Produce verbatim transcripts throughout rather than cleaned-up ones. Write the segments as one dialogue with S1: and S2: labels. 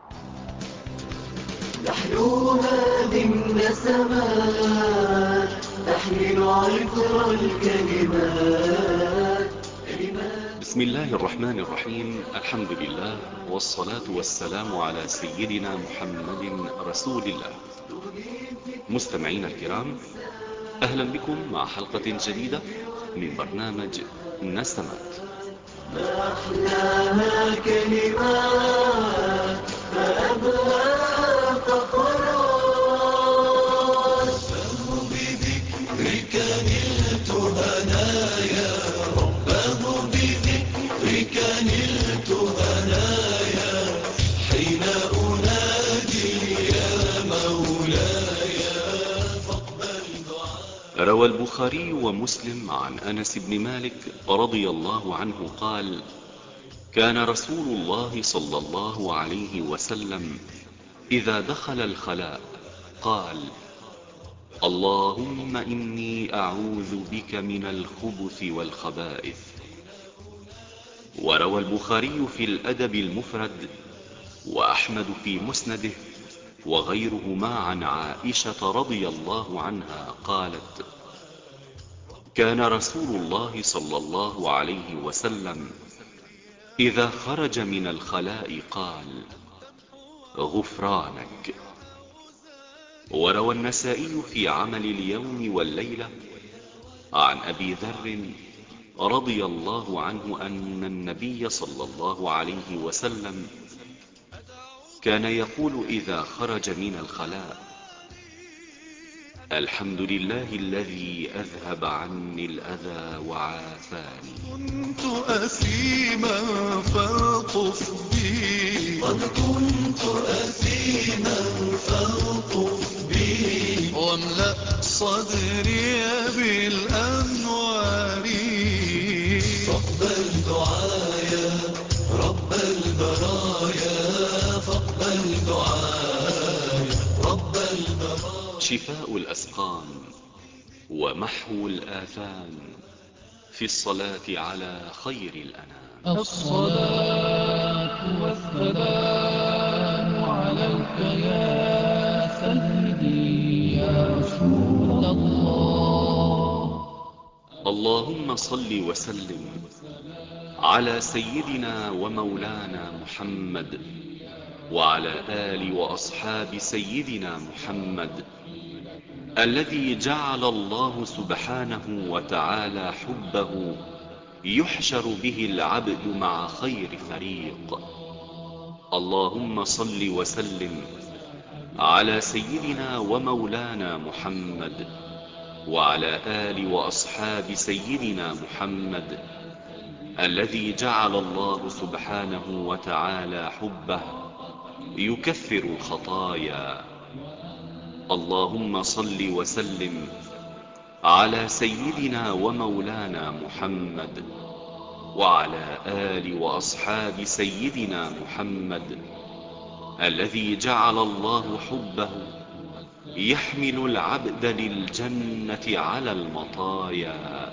S1: نحلوها من نسمات تحمل عطر الكلمات.
S2: بسم الله الرحمن الرحيم. الحمد لله والصلاة والسلام على سيدنا محمد رسول الله. مستمعين الكرام، أهلا بكم مع حلقة جديدة من برنامج نسمات.
S1: ما أحلاها كلمات فأبهى فقرات. ربه بذكرك نلت هنايا، ربه بذكرك نلت هنايا، حين أنادي يا مولاي فاقبل دعاء.
S2: روى البخاري ومسلم عن أنس بن مالك رضي الله عنه قال: كان رسول الله صلى الله عليه وسلم إذا دخل الخلاء قال: اللهم إني أعوذ بك من الخبث والخبائث. وروى البخاري في الأدب المفرد وأحمد في مسنده وغيرهما عن عائشة رضي الله عنها قالت: كان رسول الله صلى الله عليه وسلم إذا خرج من الخلاء قال: غفرانك. وروى النسائي في عمل اليوم والليلة عن أبي ذر رضي الله عنه أن النبي صلى الله عليه وسلم كان يقول إذا خرج من الخلاء: الحمد لله الذي أذهب عني الأذى وعافاني.
S1: كنت أثيما فالطف بي، قد كنت أثيما فالطف بي، واملأ صدري بالأنوار. فاقبل دعايا رب البرايا، فاقبل دعايا رب البرايا.
S2: شفاء الأسقام ومحو الآثام في الصلاة على خير الأنام.
S3: الصلاة والسلام عليك يا سيدي يا رسول الله.
S2: اللهم صل وسلم على سيدنا ومولانا محمد وعلى آل وأصحاب سيدنا محمد الذي جعل الله سبحانه وتعالى حبه يحشر به العبد مع خير فريق. اللهم صل وسلم على سيدنا ومولانا محمد وعلى آل وأصحاب سيدنا محمد الذي جعل الله سبحانه وتعالى حبه يكفر الخطايا. اللهم صل وسلم على سيدنا ومولانا محمد وعلى آل وأصحاب سيدنا محمد الذي جعل الله حبه يحمل العبد للجنة على المطايا.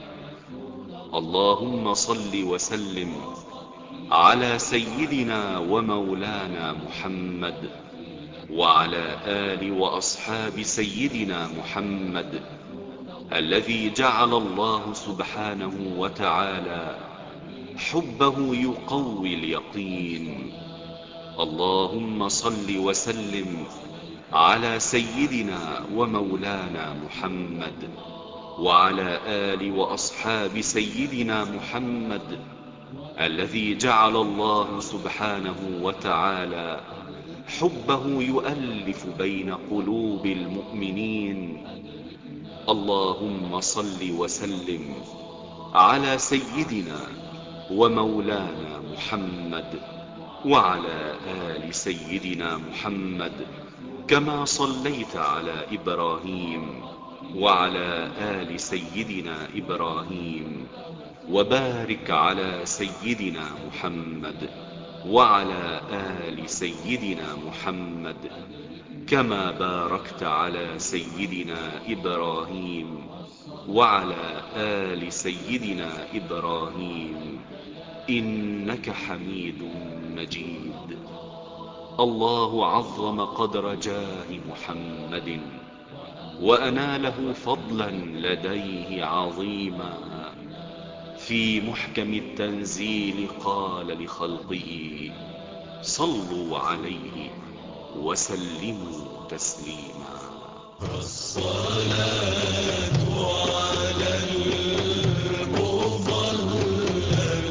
S2: اللهم صل وسلم على سيدنا ومولانا محمد وعلى آل وأصحاب سيدنا محمد الذي جعل الله سبحانه وتعالى حبه يقوي اليقين. اللهم صل وسلم على سيدنا ومولانا محمد وعلى آل وأصحاب سيدنا محمد الذي جعل الله سبحانه وتعالى حبه يؤلف بين قلوب المؤمنين. اللهم صل وسلم على سيدنا ومولانا محمد وعلى آل سيدنا محمد كما صليت على إبراهيم وعلى آل سيدنا إبراهيم، وبارك على سيدنا محمد وعلى آل سيدنا محمد كما باركت على سيدنا إبراهيم وعلى آل سيدنا إبراهيم إنك حميد مجيد. الله عظم قدر جاه محمد وأناله فضلا لديه عظيما. في محكم التنزيل قال لخلقه صلوا عليه وسلموا تسليما.
S1: الصلاة على المفضل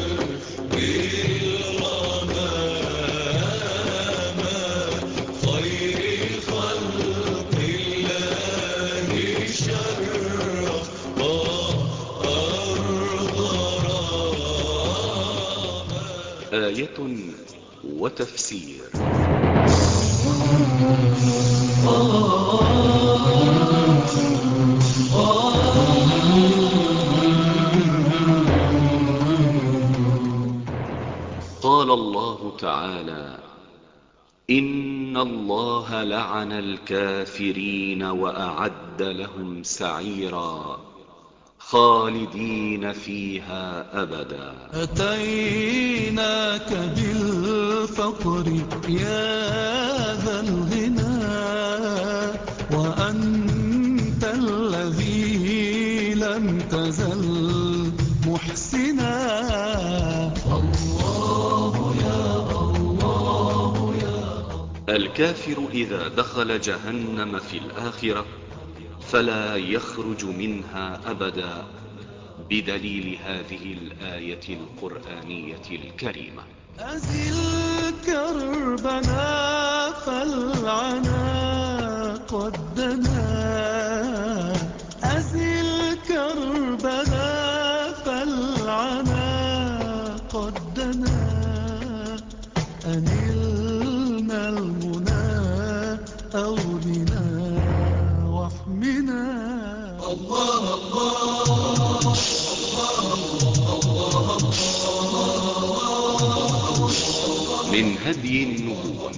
S1: بالغمامة خير خلق الله شرف أرض رامة.
S2: آية وتفسير. قال الله تعالى إن الله لعن الكافرين وأعد لهم سعيرا خالدين فيها أبدا.
S1: أتيناك بالفقر يا ذا الغنى وأنت الذي لم تزل محسنا. الله يا الله يا
S2: الكافر إذا دخل جهنم في الآخرة فلا يخرج منها أبدا بدليل هذه الآية القرآنية الكريمة.
S1: أزل كربنا فالعنا قد دنا. أزل كربنا فالعنا قد دنا. أنلنا المنى أولنا واحمنا. الله الله
S2: من هدي النبوة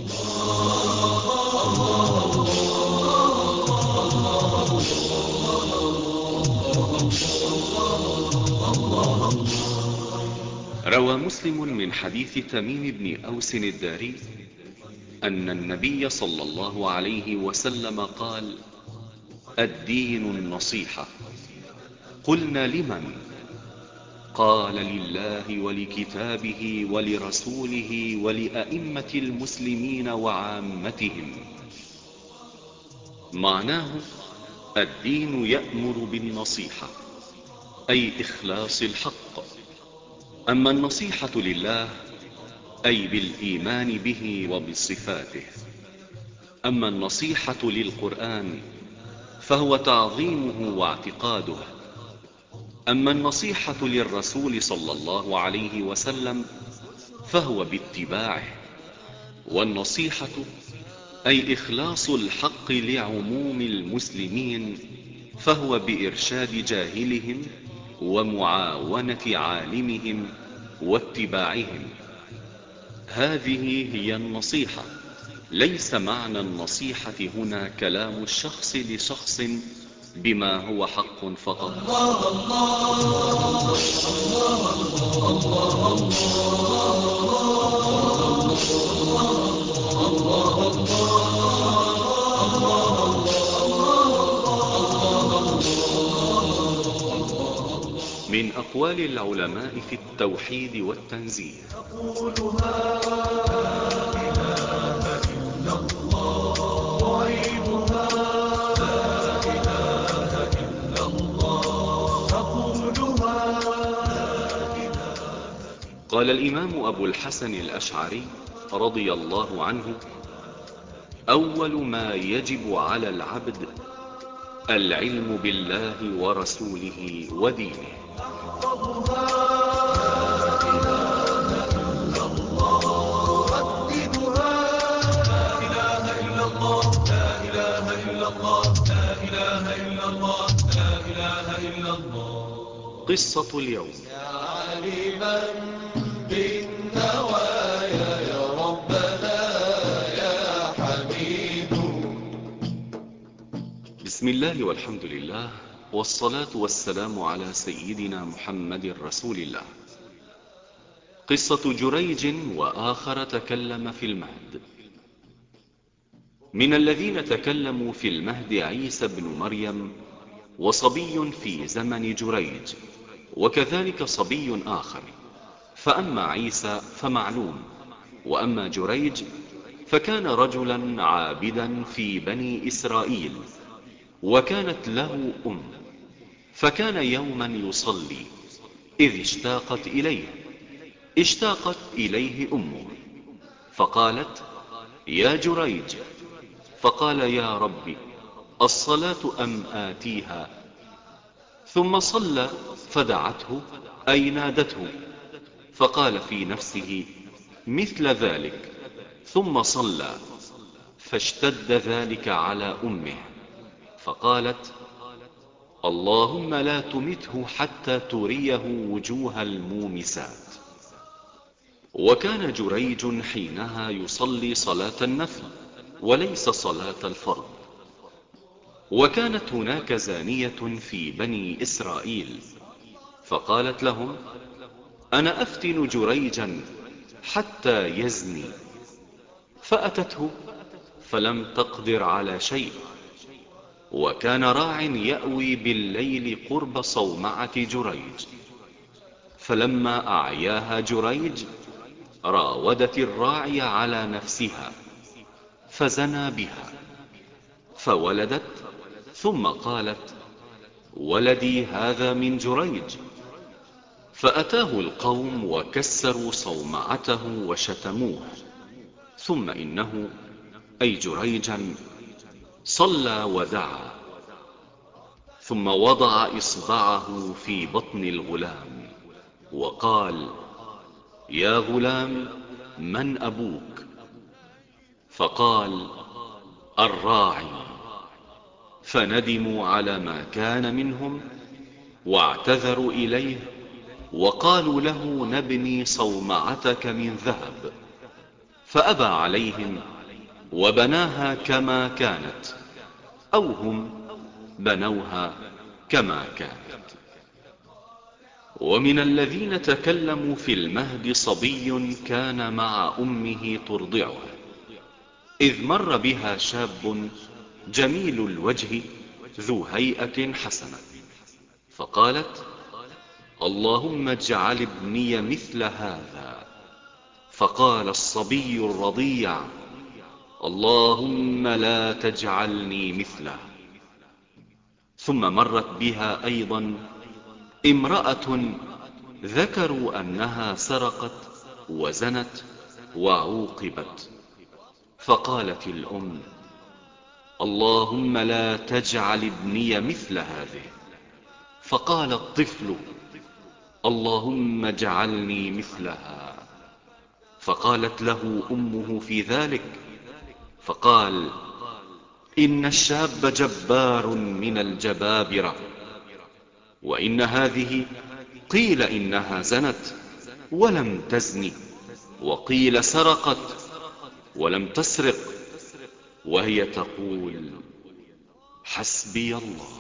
S2: روى مسلم من حديث تميم بن أوس الداري أن النبي صلى الله عليه وسلم قال الدين النصيحة. قلنا لمن؟ قال لله ولكتابه ولرسوله ولأئمة المسلمين وعامتهم. معناه الدين يأمر بالنصيحة أي إخلاص الحق. أما النصيحة لله أي بالإيمان به وبصفاته. أما النصيحة للقرآن فهو تعظيمه واعتقاده. أما النصيحة للرسول صلى الله عليه وسلم فهو باتباعه. والنصيحة أي إخلاص الحق لعموم المسلمين فهو بإرشاد جاهلهم ومعاونة عالمهم واتباعهم. هذه هي النصيحة. ليس معنى النصيحة هنا كلام الشخص لشخص بما هو حق فقط.
S1: الله الله الله
S2: من أقوال العلماء في التوحيد والتنزيه
S1: تقولها لا إله إلا الله وعيدها لا إله إلا الله تقولها لا إله.
S2: قال الإمام أبو الحسن الأشعري رضي الله عنه أول ما يجب على العبد العلم بالله ورسوله ودينه.
S1: احفظها لا إله إلا الله رددها لا إله إلا الله لا إله إلا الله لا إله إلا الله لا إله إلا الله.
S2: قصة اليوم.
S1: يا عالما بالنوايا يا ربنا يا حميد.
S2: بسم الله والحمد لله والصلاة والسلام على سيدنا محمد رسول الله. قصة جريج وآخر تكلم في المهد. من الذين تكلموا في المهد عيسى بن مريم وصبي في زمن جريج، وكذلك صبي آخر. فأما عيسى فمعلوم، وأما جريج فكان رجلا عابدا في بني إسرائيل، وكانت له أم، فكان يوما يصلي إذ اشتاقت إليه اشتاقت إليه أمه، فقالت: يا جريج. فقال: يا ربي، الصلاة أم آتيها؟ ثم صلى فدعته أي نادته، فقال في نفسه مثل ذلك، ثم صلى، فاشتد ذلك على أمه، فقالت: اللهم لا تمته حتى تريه وجوه المومسات. وكان جريج حينها يصلي صلاة النفل وليس صلاة الفرض. وكانت هناك زانية في بني إسرائيل، فقالت لهم: أنا أفتن جريجا حتى يزني. فأتته فلم تقدر على شيء، وكان راع يأوي بالليل قرب صومعة جريج، فلما أعياها جريج راودت الراعي على نفسها فزنى بها، فولدت، ثم قالت: ولدي هذا من جريج. فأتاه القوم وكسروا صومعته وشتموه، ثم إنه أي جريجا صلى ودعا، ثم وضع إصبعه في بطن الغلام وقال: يا غلام، من أبوك؟ فقال: الراعي. فندموا على ما كان منهم واعتذروا إليه، وقالوا له: نبني صومعتك من ذهب. فأبى عليهم وبناها كما كانت، أو هم بنوها كما كانت. ومن الذين تكلموا في المهد صبي كان مع أمه ترضعه، إذ مر بها شاب جميل الوجه ذو هيئة حسنة، فقالت: اللهم اجعل ابني مثل هذا. فقال الصبي الرضيع: اللهم لا تجعلني مثله. ثم مرت بها أيضا امرأة ذكروا أنها سرقت وزنت وعوقبت، فقالت الأم: اللهم لا تجعل ابني مثل هذه. فقال الطفل: اللهم اجعلني مثلها. فقالت له أمه في ذلك، فقال: إن الشاب جبار من الجبابرة، وإن هذه قيل إنها زنت ولم تزن، وقيل سرقت ولم تسرق، وهي تقول: حسبي الله.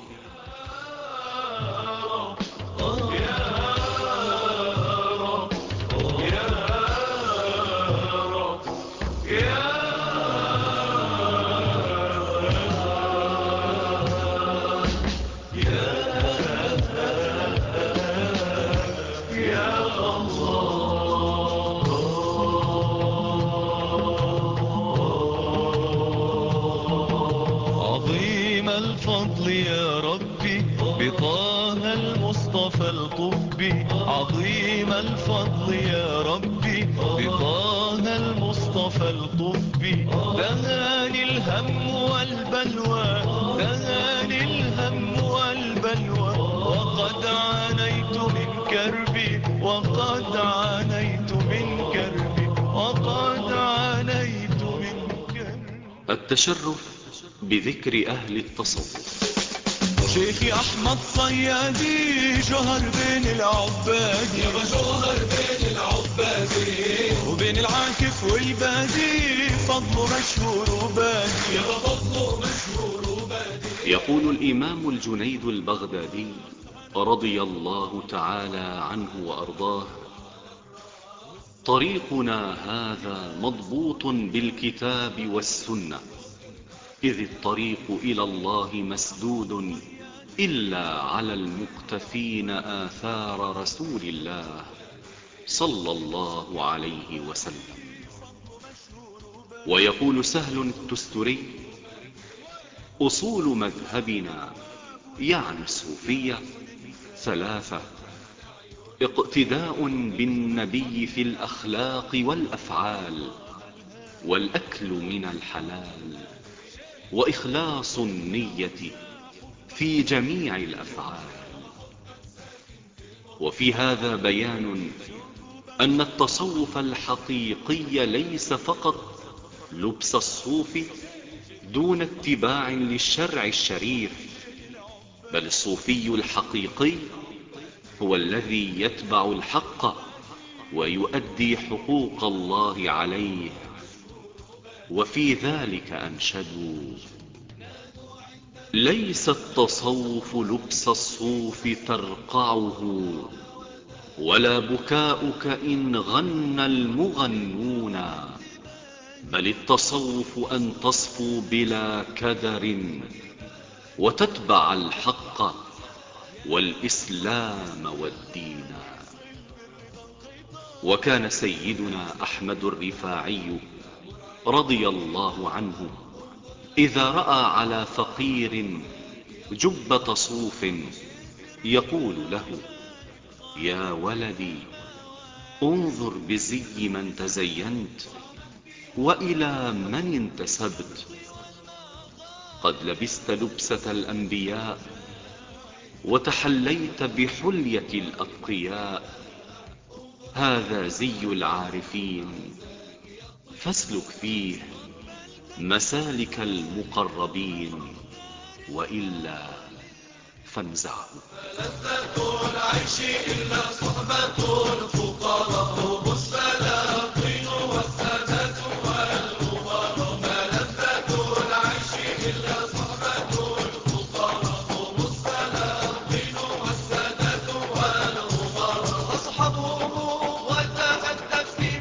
S1: عظيم الفضل يا ربي بطه المصطفى القطبي، عظيم الفضل يا ربي بطه المصطفى القطبي. دهاني الهم والبلوى، دهاني الهم والبلوى، وقد عانيت من كربي، وقد عانيت من كربي، وقد عانيت من كربي.
S2: التشرف بذكر أهل التصوف.
S1: شيخي احمد صيادي جوهر بين العبادي، يا جوهر بين العبادي، وبين العاكف والبادي فضله مشهور وبادي، يا فضله مشهور وبادي.
S2: يقول الإمام الجنيد البغدادي رضي الله تعالى عنه وأرضاه: طريقنا هذا مضبوط بالكتاب والسنة، إذ الطريق إلى الله مسدود إلا على المقتفين آثار رسول الله صلى الله عليه وسلم. ويقول سهل التستري: أصول مذهبنا يعني الصوفية ثلاثة: اقتداء بالنبي في الأخلاق والأفعال، والأكل من الحلال، وإخلاص النية في جميع الأفعال. وفي هذا بيان أن التصوف الحقيقي ليس فقط لبس الصوف دون اتباع للشرع الشريف، بل الصوفي الحقيقي هو الذي يتبع الحق ويؤدي حقوق الله عليه. وفي ذلك أنشدوا: ليس التصوف لبس الصوف ترقعه، ولا بكاؤك إن غنى المغنون، بل التصوف أن تصفو بلا كدر وتتبع الحق والإسلام والدين. وكان سيدنا أحمد الرفاعي رضي الله عنه إذا رأى على فقير جبة صوف يقول له: يا ولدي انظر بزي من تزينت وإلى من انتسبت، قد لبست لبسة الأنبياء وتحليت بحلية الأتقياء، هذا زي العارفين فاسلك فيه مسالك المقربين، وإلا فانزعه.
S1: لذة العيش إلا صحبة الفقراء، هم السلاطين والسادات والأمراء. ما لذة العيش إلا صحبة الفقراء، هم السلاطين والسادات والأمراء. أصحابهم وتأدب في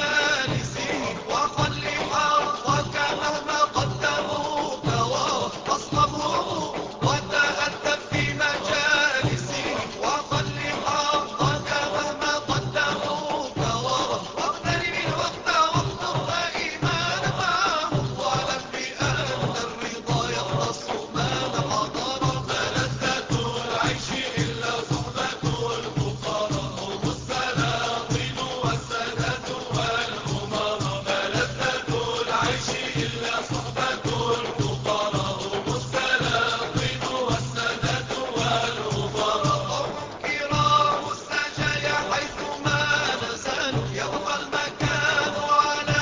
S1: مجالسهم وخل حظك مهما قدموك وراء. أصحابهم وتأدب في مجالسهم وخل حظك مهما قدموك وراء. واغتنم الوقت واخطر إيمانا معهم، واعلم بأن الرضا يختص من حضر. ما لذة العيش إلا صحبة الفقراء، هم السلاطين والسادات والأمراء. ما لذة العيش إلا صحبة الفقراء، هم السلاطين والسادات والأمراء. قوم كرام السجايا حيثما نزلوا يبقى المكان على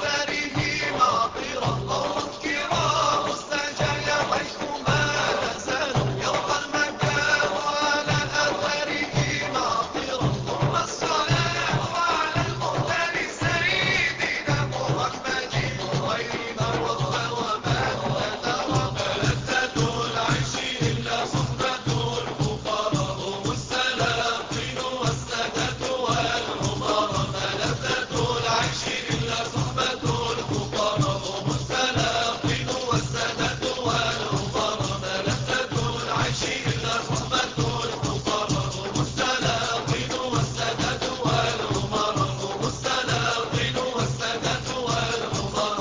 S1: أثرهم عطرا. قوم كرام السجايا حيثما نزلوا يبقى المكان على أثرهم عطرا. ثم الصلاة على المختار سيدنا محمد خير من رب ومن نذر. ما لذة العيش إلا صحبة الفقراء، هم السلاطين والسادات والأمراء. ما لذة العيش إلا صحبة الفقراء، هم السلاطين والسادات والأمراء. ما لذة العيش إلا صحبة الفقراء، هم السلاطين والسادات والأمراء. هم السلاطين والسادات والأمراء.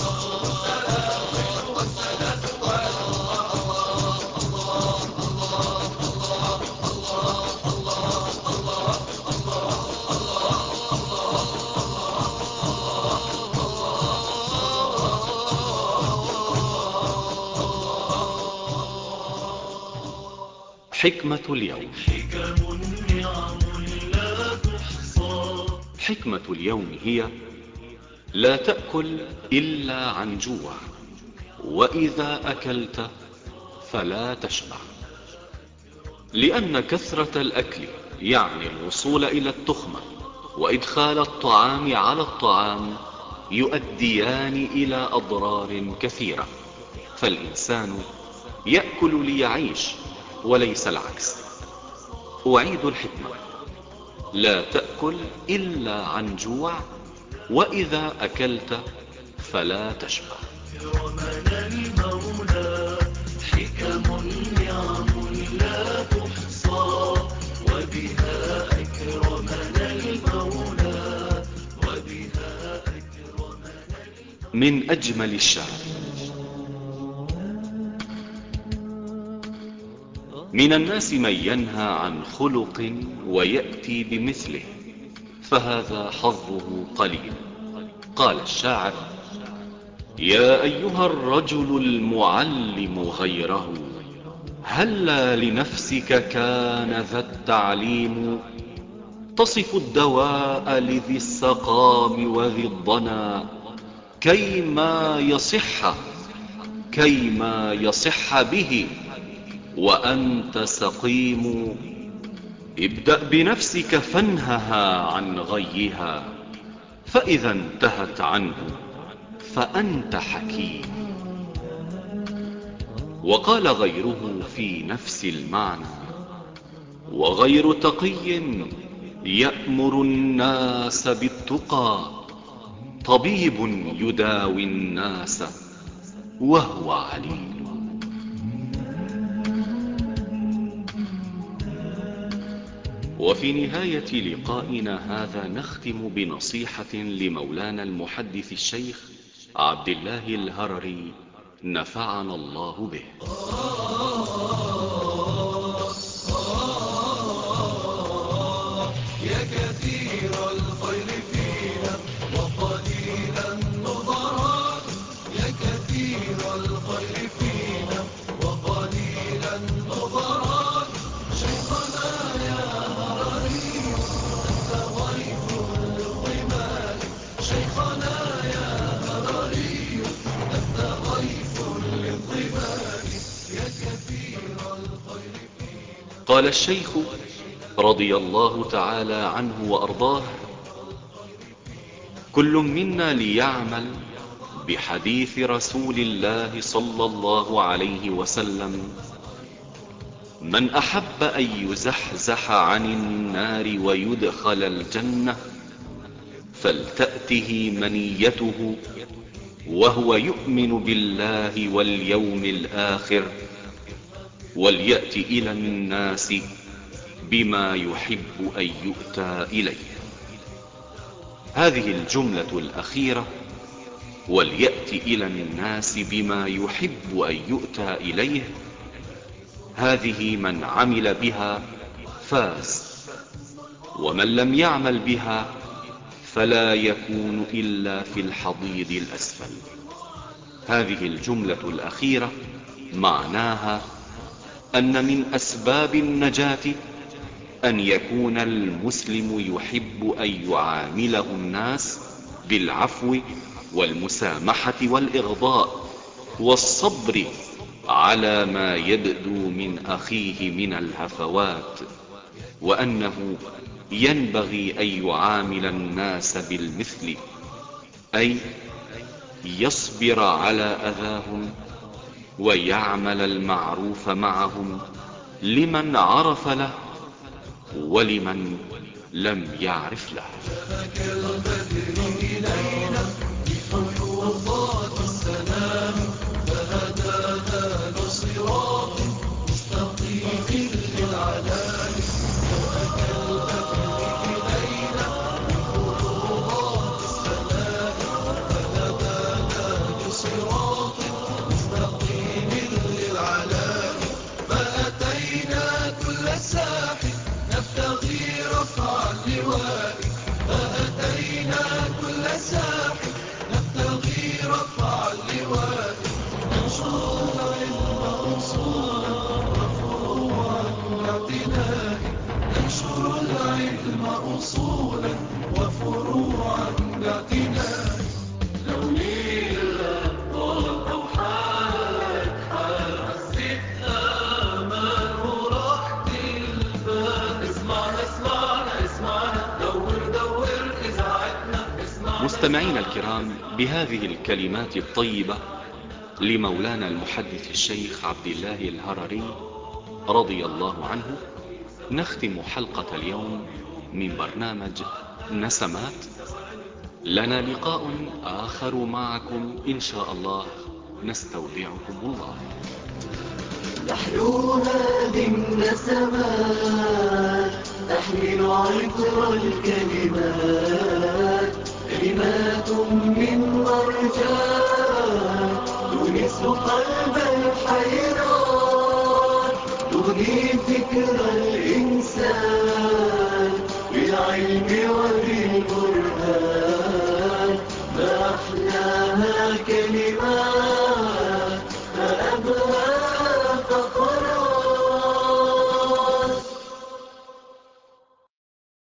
S1: السلاطين والسادات
S2: حكمة اليوم.
S1: حكم نعم لا تحصى.
S2: حكمة اليوم هي: لا تأكل إلا عن جوع، وإذا أكلت فلا تشبع. لأن كثرة الأكل يعني الوصول إلى التخمة، وإدخال الطعام على الطعام يؤديان إلى أضرار كثيرة. فالإنسان يأكل ليعيش وليس العكس. أعيد الحكمة: لا تأكل إلا عن جوع، وإذا أكلت فلا تشبع.
S1: رمنا المولى
S2: من أجمل الشعر. من الناس من ينهى عن خلق ويأتي بمثله، فهذا حظه قليل. قال الشاعر: يا أيها الرجل المعلم غيره، هلا لنفسك كان ذا التعليم، تصف الدواء لذي السقام وذي الضنا، كيما يصح كيما يصح به وأنت سقيم. ابدأ بنفسك فانهها عن غيها، فإذا انتهت عنه فأنت حكيم. وقال غيره في نفس المعنى: وغير تقي يأمر الناس بالتقى، طبيب يداوي الناس وهو عليم. وفي نهاية لقائنا هذا نختم بنصيحة لمولانا المحدث الشيخ عبد الله الهرري، نفعنا الله به.
S1: يا كثير الخير فينا وقليل النظرات، يا كثير الخير فينا وقليل النظرات، شيخنا يا هرري أنت ضيف للظمال، شيخنا يا هرري أنت ضيف للظمال، يا كثير الخير فينا.
S2: قال الشيخ رضي الله تعالى عنه وأرضاه: كل منا ليعمل بحديث رسول الله صلى الله عليه وسلم: من أحب أن يزحزح عن النار ويدخل الجنة فلتأته منيته وهو يؤمن بالله واليوم الآخر، وليأت إلى الناس بما يحب أن يؤتى إليه. هذه الجملة الأخيرة، وليأت إلى الناس بما يحب أن يؤتى إليه، هذه من عمل بها فاز، ومن لم يعمل بها فلا يكون إلا في الحضيض الأسفل. هذه الجملة الأخيرة معناها أن من أسباب النجاة أن يكون المسلم يحب أن يعامله الناس بالعفو والمسامحة والإغضاء والصبر على ما يبدو من أخيه من الهفوات، وأنه ينبغي أن يعامل الناس بالمثل، أي يصبر على أذاهم ويعمل المعروف معهم لمن عرف له ولمن لم يعرف له.
S1: كالبدر إلينا بفيوضات السلام، فهدانا لصراط مستقيم للعلام، كالبدر إلينا بفيوضات السلام، فهدانا لصراط مستقيم للعلام، فأتينا كل ساحل نبتغي رفع اللواء، فأتينا كل ساحل نبتغي رفع اللواء، ننشر العلم أصولا وفروعا باعتناء، ننشر العلم أصولا وفروعا باعتناء. لو نيلها طول أو حالك حال حسيت أمان وراح تلفان، اسمعنا اسمعنا اسمعنا دور دور إذاعتنا، اسمعنا.
S2: مستمعينا الكرام، بهذه الكلمات الطيبة لمولانا المحدث الشيخ عبد الله الهرري رضي الله عنه، نختم حلقة اليوم من برنامج نسمات. لنا لقاء آخر معكم إن شاء الله، نستودعكم الله.
S1: تحلو هذه النسمات تحمل عطر الكلمات، كلمات من مرجان تونس قلب الحيران، تغني فكر الإنسان بالعلم وبالبرهان. ما أحلاها كلمات